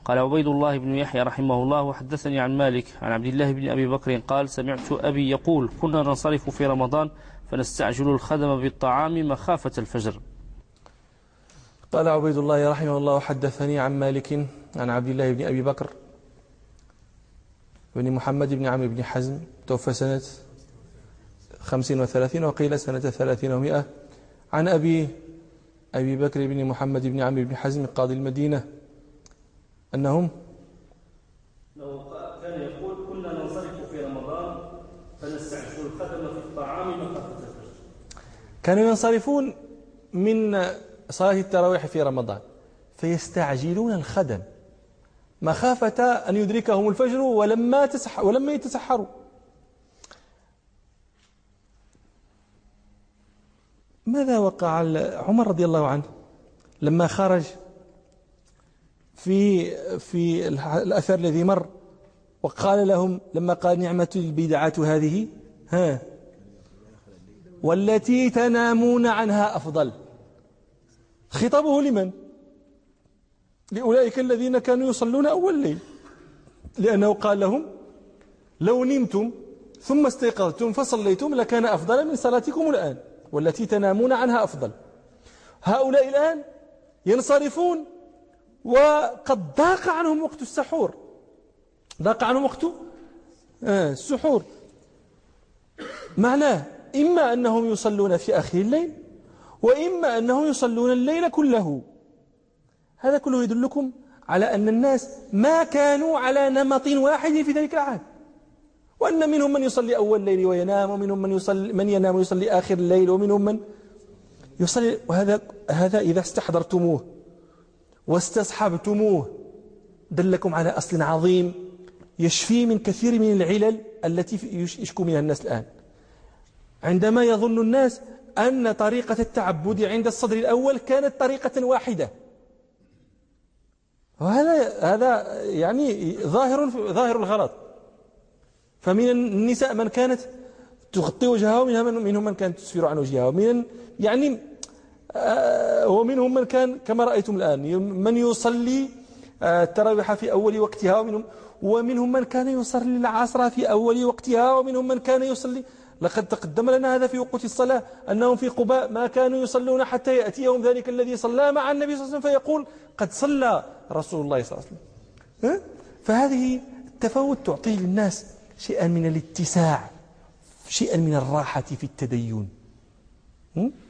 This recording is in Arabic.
قال عبيد الله بن يحيى رحمه الله: وحدثني عن مالك عن عبد الله بن أبي بكر قال: سمعت أبي يقول: كنا ننصرف في رمضان فنستعجل الخدم بالطعام مخافة الفجر. قال عبيد الله رحمه الله: وحدثني عن مالك عن عبد الله بن أبي بكر بن محمد بن عمرو بن حزم، توفى سنة 35 وقيل سنة 30 و100، عن أبي بكر بن محمد بن عمرو بن حزم قاضي المدينة أنهم كان يقول: كنا ننصرف في رمضان فنستعجل الخدم في الطعام مخافة الفجر. كانوا ينصرفون من صلاة التراويح في رمضان فيستعجلون الخدم مخافة أن يدركهم الفجر ولما يتسحروا. ماذا وقع عمر رضي الله عنه لما خرج في الأثر الذي مر وقال لهم لما قال: نعمة البدعة هذه والتي تنامون عنها أفضل. خطابه لمن؟ لأولئك الذين كانوا يصلون أول الليل، لأنه قال لهم: لو نمتم ثم استيقظتم فصليتم لكان أفضل من صلاتكم الآن، والتي تنامون عنها أفضل. هؤلاء الآن ينصرفون وقد ضاق عنهم وقت السحور، ضاق عنهم وقت السحور. معناه إما أنهم يصلون في آخر الليل وإما أنهم يصلون الليل كله. هذا كله يدلكم على أن الناس ما كانوا على نمط واحد في ذلك العهد، وأن منهم من يصلي أول الليل وينام، ومنهم من ينام ويصلي آخر الليل، ومنهم من يصلي. وهذا إذا استحضرتموه واستصحبتموه دلكم على أصل عظيم يشفي من كثير من العلل التي يشكو منها الناس الآن. عندما يظن الناس أن طريقة التعبد عند الصدر الأول كانت طريقة واحدة، وهذا يعني ظاهر الغلط. فمن النساء من كانت تغطي وجهها، ومنهم من كانت تسفر عن وجهها، ومنهم من كان كما رأيتم الآن من يصلي التراويح في أول وقتها، ومنهم من كان يصلي العصر في أول وقتها، ومنهم من كان يصلي. لقد تقدم لنا هذا في وقت الصلاة أنهم في قباء ما كانوا يصلون حتى يأتيهم ذلك الذي صلى مع النبي صلى الله عليه وسلم فيقول: قد صلى رسول الله صلى الله عليه وسلم. فهذه التفاوت تعطي للناس شيئا من الاتساع، شيئا من الراحة في التدين.